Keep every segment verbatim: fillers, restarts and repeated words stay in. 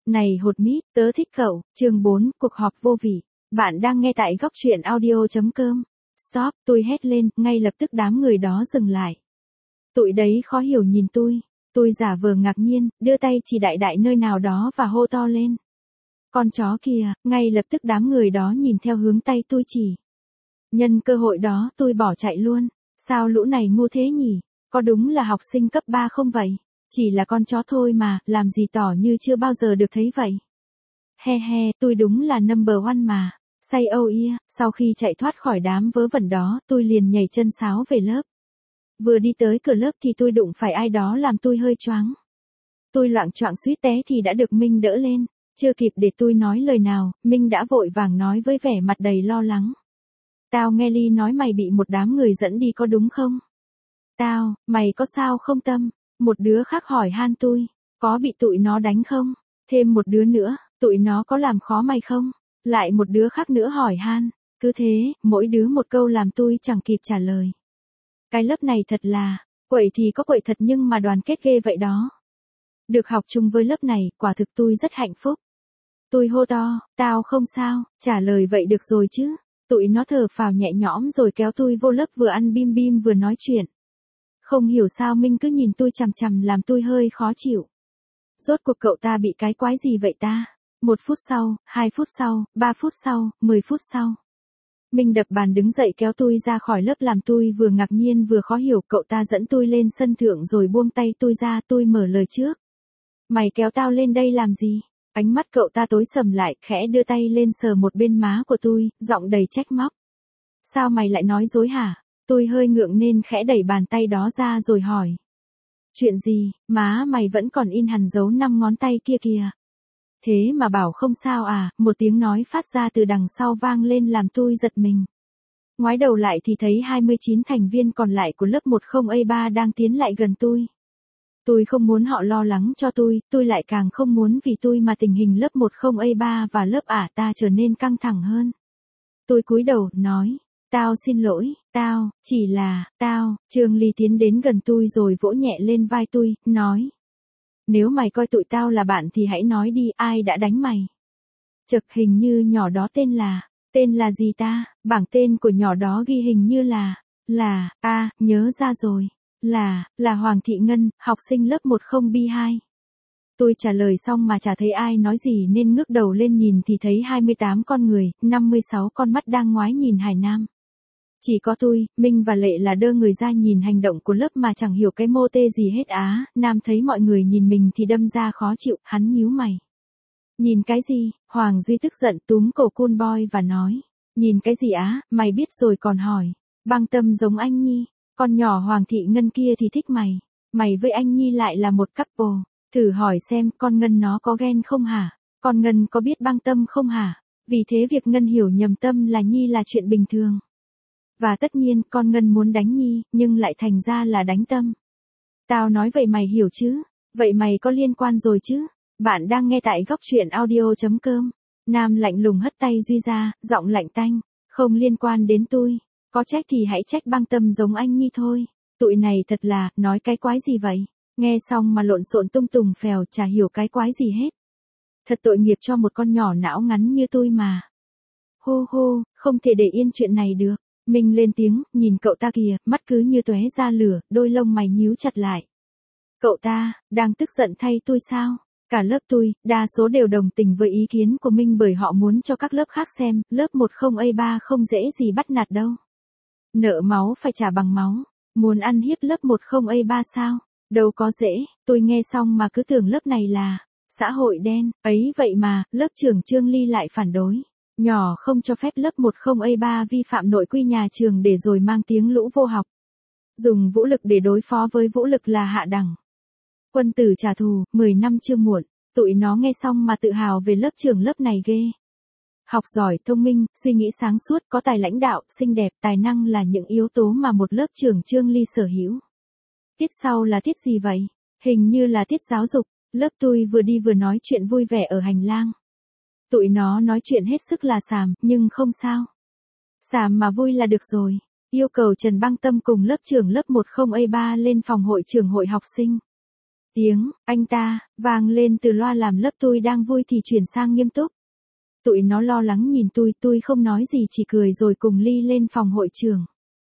Này hột mít, tớ thích cậu, chương bốn, cuộc họp vô vị. Bạn đang nghe tại góc truyện audio.com. Stop, tôi hét lên, ngay lập tức đám người đó dừng lại. Tụi đấy khó hiểu nhìn tôi, tôi giả vờ ngạc nhiên, đưa tay chỉ đại đại nơi nào đó và hô to lên. Con chó kìa, ngay lập tức đám người đó nhìn theo hướng tay tôi chỉ. Nhân cơ hội đó tôi bỏ chạy luôn, sao lũ này ngu thế nhỉ, có đúng là học sinh cấp ba không vậy? Chỉ là con chó thôi mà, làm gì tỏ như chưa bao giờ được thấy vậy. He he, tôi đúng là number one mà. Say oh yeah, sau khi chạy thoát khỏi đám vớ vẩn đó, tôi liền nhảy chân sáo về lớp. Vừa đi tới cửa lớp thì tôi đụng phải ai đó làm tôi hơi choáng. Tôi loạng choạng suýt té thì đã được Minh đỡ lên. Chưa kịp để tôi nói lời nào, Minh đã vội vàng nói với vẻ mặt đầy lo lắng. Tao nghe Ly nói mày bị một đám người dẫn đi có đúng không? Tao, mày có sao không Tâm? Một đứa khác hỏi han tôi, có bị tụi nó đánh không? Thêm một đứa nữa, tụi nó có làm khó mày không? Lại một đứa khác nữa hỏi han, cứ thế, mỗi đứa một câu làm tôi chẳng kịp trả lời. Cái lớp này thật là, quậy thì có quậy thật nhưng mà đoàn kết ghê vậy đó. Được học chung với lớp này, quả thực tôi rất hạnh phúc. Tôi hô to, tao không sao, trả lời vậy được rồi chứ. Tụi nó thở phào nhẹ nhõm rồi kéo tôi vô lớp vừa ăn bim bim vừa nói chuyện. Không hiểu sao Minh cứ nhìn tôi chằm chằm làm tôi hơi khó chịu. Rốt cuộc cậu ta bị cái quái gì vậy ta? Một phút sau, hai phút sau, ba phút sau, mười phút sau. Minh đập bàn đứng dậy kéo tôi ra khỏi lớp làm tôi vừa ngạc nhiên vừa khó hiểu. Cậu ta dẫn tôi lên sân thượng rồi buông tay tôi ra, tôi mở lời trước. Mày kéo tao lên đây làm gì? Ánh mắt cậu ta tối sầm lại, khẽ đưa tay lên sờ một bên má của tôi, giọng đầy trách móc. Sao mày lại nói dối hả? Tôi hơi ngượng nên khẽ đẩy bàn tay đó ra rồi hỏi. Chuyện gì, má mày vẫn còn in hằn dấu năm ngón tay kia kìa. Thế mà bảo không sao à, một tiếng nói phát ra từ đằng sau vang lên làm tôi giật mình. Ngoái đầu lại thì thấy hai mươi chín thành viên còn lại của lớp một không A ba đang tiến lại gần tôi. Tôi không muốn họ lo lắng cho tôi, tôi lại càng không muốn vì tôi mà tình hình lớp một không A ba và lớp ả ta trở nên căng thẳng hơn. Tôi cúi đầu, nói. Tao xin lỗi, tao, chỉ là, tao, Trương Ly tiến đến gần tôi rồi vỗ nhẹ lên vai tôi, nói. Nếu mày coi tụi tao là bạn thì hãy nói đi, ai đã đánh mày? Chực, hình như nhỏ đó tên là, tên là gì ta? Bảng tên của nhỏ đó ghi hình như là, là, a, nhớ ra rồi, là, là Hoàng Thị Ngân, học sinh lớp một không B hai. Tôi trả lời xong mà chả thấy ai nói gì nên ngước đầu lên nhìn thì thấy hai mươi tám con người, năm mươi sáu con mắt đang ngoái nhìn Hải Nam. Chỉ có tôi, Minh và Lệ là đơ người ra nhìn hành động của lớp mà chẳng hiểu cái mô tê gì hết á. Nam thấy mọi người nhìn mình thì đâm ra khó chịu, hắn nhíu mày. Nhìn cái gì? Hoàng Duy tức giận túm cổ Cool Boy và nói. Nhìn cái gì á, mày biết rồi còn hỏi. Băng Tâm giống anh Nhi, con nhỏ Hoàng Thị Ngân kia thì thích mày. Mày với anh Nhi lại là một couple. Thử hỏi xem con Ngân nó có ghen không hả? Con Ngân có biết Băng Tâm không hả? Vì thế việc Ngân hiểu nhầm Tâm là Nhi là chuyện bình thường. Và tất nhiên con Ngân muốn đánh Nhi, nhưng lại thành ra là đánh Tâm. Tao nói vậy mày hiểu chứ? Vậy mày có liên quan rồi chứ? Bạn đang nghe tại góc truyện audio.com. Nam lạnh lùng hất tay Duy ra, giọng lạnh tanh. Không liên quan đến tôi. Có trách thì hãy trách Băng Tâm giống anh Nhi thôi. Tụi này thật là, nói cái quái gì vậy? Nghe xong mà lộn xộn tung tùng phèo, chả hiểu cái quái gì hết. Thật tội nghiệp cho một con nhỏ não ngắn như tôi mà. Hô hô, không thể để yên chuyện này được. Mình lên tiếng, nhìn cậu ta kìa, mắt cứ như tóe ra lửa, đôi lông mày nhíu chặt lại. Cậu ta, đang tức giận thay tôi sao? Cả lớp tôi, đa số đều đồng tình với ý kiến của Minh bởi họ muốn cho các lớp khác xem, lớp một không A ba không dễ gì bắt nạt đâu. Nợ máu phải trả bằng máu, muốn ăn hiếp lớp một không A ba sao? Đâu có dễ, tôi nghe xong mà cứ tưởng lớp này là xã hội đen, ấy vậy mà, lớp trưởng Trương Ly lại phản đối. Nhỏ không cho phép lớp một không A ba vi phạm nội quy nhà trường để rồi mang tiếng lũ vô học. Dùng vũ lực để đối phó với vũ lực là hạ đẳng. Quân tử trả thù, mười năm chưa muộn, tụi nó nghe xong mà tự hào về lớp trưởng lớp này ghê. Học giỏi, thông minh, suy nghĩ sáng suốt, có tài lãnh đạo, xinh đẹp, tài năng là những yếu tố mà một lớp trưởng Trương Ly sở hữu. Tiết sau là tiết gì vậy? Hình như là tiết giáo dục. Lớp tôi vừa đi vừa nói chuyện vui vẻ ở hành lang. Tụi nó nói chuyện hết sức là xàm, nhưng không sao. Xàm mà vui là được rồi. Yêu cầu Trần Băng Tâm cùng lớp trưởng lớp một không A ba lên phòng hội trưởng hội học sinh. tiếng, anh ta, vang lên từ loa làm lớp tôi đang vui thì chuyển sang nghiêm túc. Tụi nó lo lắng nhìn tôi, tôi không nói gì chỉ cười rồi cùng Ly lên phòng hội trường.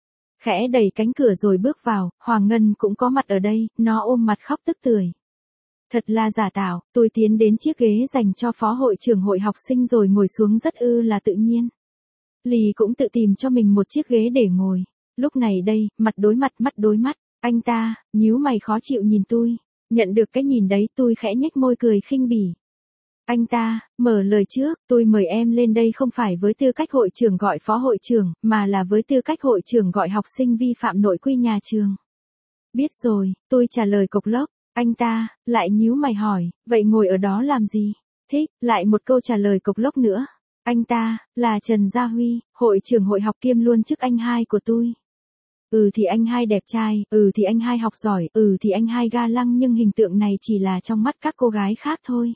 Khẽ đẩy cánh cửa rồi bước vào, Hoàng Ngân cũng có mặt ở đây, nó ôm mặt khóc tức tưởi. Thật là giả tạo, tôi tiến đến chiếc ghế dành cho phó hội trưởng hội học sinh rồi ngồi xuống rất ư là tự nhiên. Ly cũng tự tìm cho mình một chiếc ghế để ngồi. Lúc này đây, mặt đối mặt mắt đối mắt, anh ta, nhíu mày khó chịu nhìn tôi. Nhận được cái nhìn đấy tôi khẽ nhếch môi cười khinh bỉ. Anh ta, mở lời trước, tôi mời em lên đây không phải với tư cách hội trưởng gọi phó hội trưởng, mà là với tư cách hội trưởng gọi học sinh vi phạm nội quy nhà trường. Biết rồi, tôi trả lời cộc lốc. Anh ta, lại nhíu mày hỏi, vậy ngồi ở đó làm gì? Thích, lại một câu trả lời cộc lốc nữa. Anh ta, là Trần Gia Huy, hội trưởng hội học kiêm luôn chức anh hai của tôi. Ừ thì anh hai đẹp trai, ừ thì anh hai học giỏi, ừ thì anh hai ga lăng nhưng hình tượng này chỉ là trong mắt các cô gái khác thôi.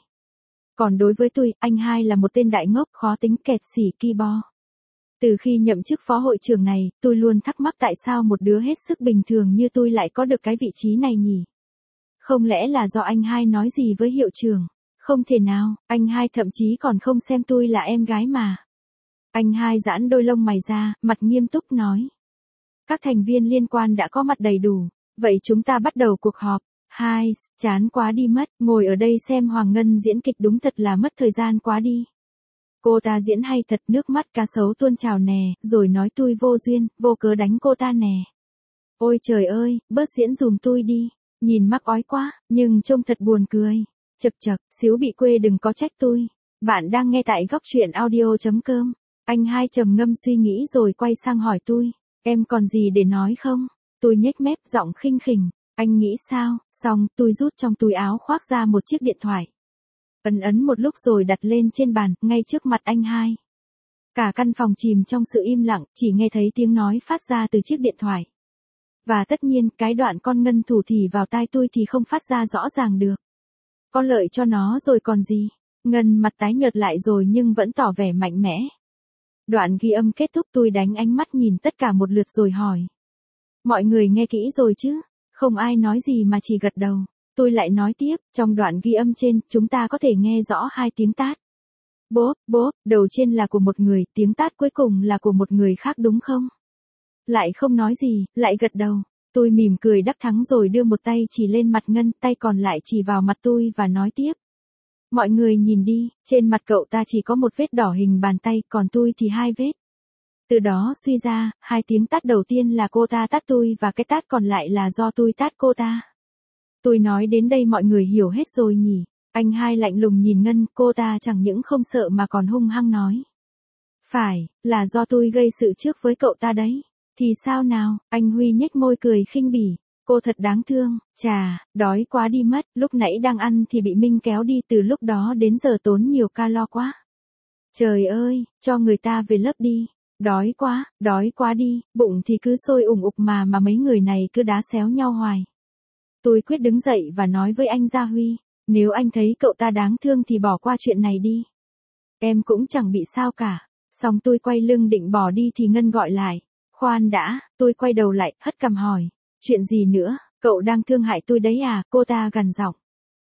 Còn đối với tôi, anh hai là một tên đại ngốc khó tính kẹt xỉ ki bo. Từ khi nhậm chức phó hội trưởng này, tôi luôn thắc mắc tại sao một đứa hết sức bình thường như tôi lại có được cái vị trí này nhỉ? Không lẽ là do anh hai nói gì với hiệu trưởng? Không thể nào, anh hai thậm chí còn không xem tôi là em gái mà. Anh hai giãn đôi lông mày ra, mặt nghiêm túc nói. Các thành viên liên quan đã có mặt đầy đủ, vậy chúng ta bắt đầu cuộc họp. Hai, chán quá đi mất, ngồi ở đây xem Hoàng Ngân diễn kịch đúng thật là mất thời gian quá đi. Cô ta diễn hay thật, nước mắt cá sấu tuôn trào nè, rồi nói tôi vô duyên, vô cớ đánh cô ta nè. Ôi trời ơi, bớt diễn dùm tôi đi, nhìn mắc ói quá, nhưng trông thật buồn cười. Chật chật, xíu bị quê đừng có trách tôi. Bạn đang nghe tại góc truyện audio chấm com. Anh hai trầm ngâm suy nghĩ rồi quay sang hỏi tôi, em còn gì để nói không? Tôi nhếch mép giọng khinh khỉnh. Anh nghĩ sao? Xong, tôi rút trong túi áo khoác ra một chiếc điện thoại. Ấn ấn một lúc rồi đặt lên trên bàn, ngay trước mặt anh hai. Cả căn phòng chìm trong sự im lặng, chỉ nghe thấy tiếng nói phát ra từ chiếc điện thoại. Và tất nhiên, cái đoạn con Ngân thủ thỉ vào tai tôi thì không phát ra rõ ràng được. Có lợi cho nó rồi còn gì? Ngân mặt tái nhợt lại rồi nhưng vẫn tỏ vẻ mạnh mẽ. Đoạn ghi âm kết thúc tôi đánh ánh mắt nhìn tất cả một lượt rồi hỏi. Mọi người nghe kỹ rồi chứ? Không ai nói gì mà chỉ gật đầu. Tôi lại nói tiếp, trong đoạn ghi âm trên, chúng ta có thể nghe rõ hai tiếng tát. Bốp, bốp, đầu trên là của một người, tiếng tát cuối cùng là của một người khác đúng không? Lại không nói gì, lại gật đầu. Tôi mỉm cười đắc thắng rồi đưa một tay chỉ lên mặt Ngân, tay còn lại chỉ vào mặt tôi và nói tiếp. Mọi người nhìn đi, trên mặt cậu ta chỉ có một vết đỏ hình bàn tay, còn tôi thì hai vết. Từ đó suy ra, hai tiếng tát đầu tiên là cô ta tát tôi và cái tát còn lại là do tôi tát cô ta. Tôi nói đến đây mọi người hiểu hết rồi nhỉ. Anh hai lạnh lùng nhìn Ngân, cô ta chẳng những không sợ mà còn hung hăng nói. Phải, là do tôi gây sự trước với cậu ta đấy. Thì sao nào, anh Huy nhếch môi cười khinh bỉ. Cô thật đáng thương, chà, đói quá đi mất, lúc nãy đang ăn thì bị Minh kéo đi từ lúc đó đến giờ tốn nhiều calo quá. Trời ơi, cho người ta về lớp đi. Đói quá, đói quá đi, bụng thì cứ sôi ủng ục mà mà mấy người này cứ đá xéo nhau hoài. Tôi quyết đứng dậy và nói với anh Gia Huy, nếu anh thấy cậu ta đáng thương thì bỏ qua chuyện này đi. Em cũng chẳng bị sao cả. Xong tôi quay lưng định bỏ đi thì Ngân gọi lại. Khoan đã, tôi quay đầu lại, hất cằm hỏi. Chuyện gì nữa, cậu đang thương hại tôi đấy à, cô ta gằn giọng.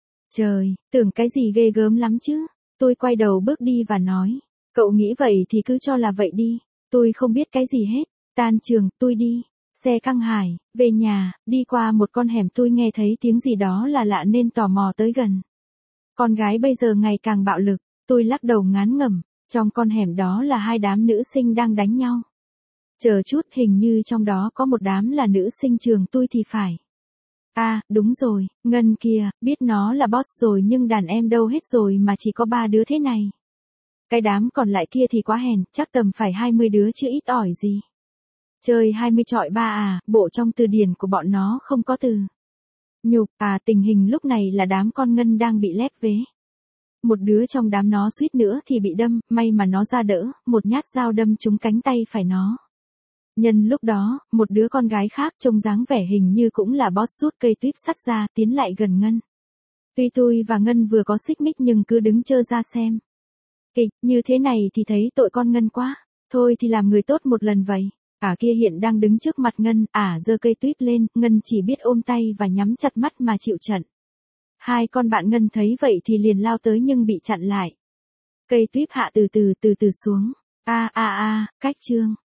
Trời, tưởng cái gì ghê gớm lắm chứ. Tôi quay đầu bước đi và nói, cậu nghĩ vậy thì cứ cho là vậy đi. Tôi không biết cái gì hết. Tan trường, tôi đi. Xe căng hải, về nhà, đi qua một con hẻm tôi nghe thấy tiếng gì đó là lạ nên tò mò tới gần. Con gái bây giờ ngày càng bạo lực, tôi lắc đầu ngán ngẩm, trong con hẻm đó là hai đám nữ sinh đang đánh nhau. Chờ chút, hình như trong đó có một đám là nữ sinh trường tôi thì phải. À, đúng rồi, Ngân kia, biết nó là boss rồi nhưng đàn em đâu hết rồi mà chỉ có ba đứa thế này. Cái đám còn lại kia thì quá hèn, chắc tầm phải hai mươi đứa chứ ít ỏi gì. Chơi hai mươi trọi ba à, bộ trong từ điển của bọn nó không có từ. Nhục, à tình hình lúc này là đám con Ngân đang bị lép vế. Một đứa trong đám nó suýt nữa thì bị đâm, may mà nó ra đỡ, một nhát dao đâm trúng cánh tay phải nó. Nhân lúc đó, một đứa con gái khác trông dáng vẻ hình như cũng là boss rút cây tuyếp sắt ra, tiến lại gần Ngân. Tuy tôi và Ngân vừa có xích mích nhưng cứ đứng chơ ra xem. Kịch, như thế này thì thấy tội con Ngân quá, thôi thì làm người tốt một lần vậy. Ả kia hiện đang đứng trước mặt Ngân, Ả giơ cây tuyếp lên, Ngân chỉ biết ôm tay và nhắm chặt mắt mà chịu trận. Hai con bạn Ngân thấy vậy thì liền lao tới nhưng bị chặn lại. Cây tuyếp hạ từ từ từ từ xuống. A a a, cách chương.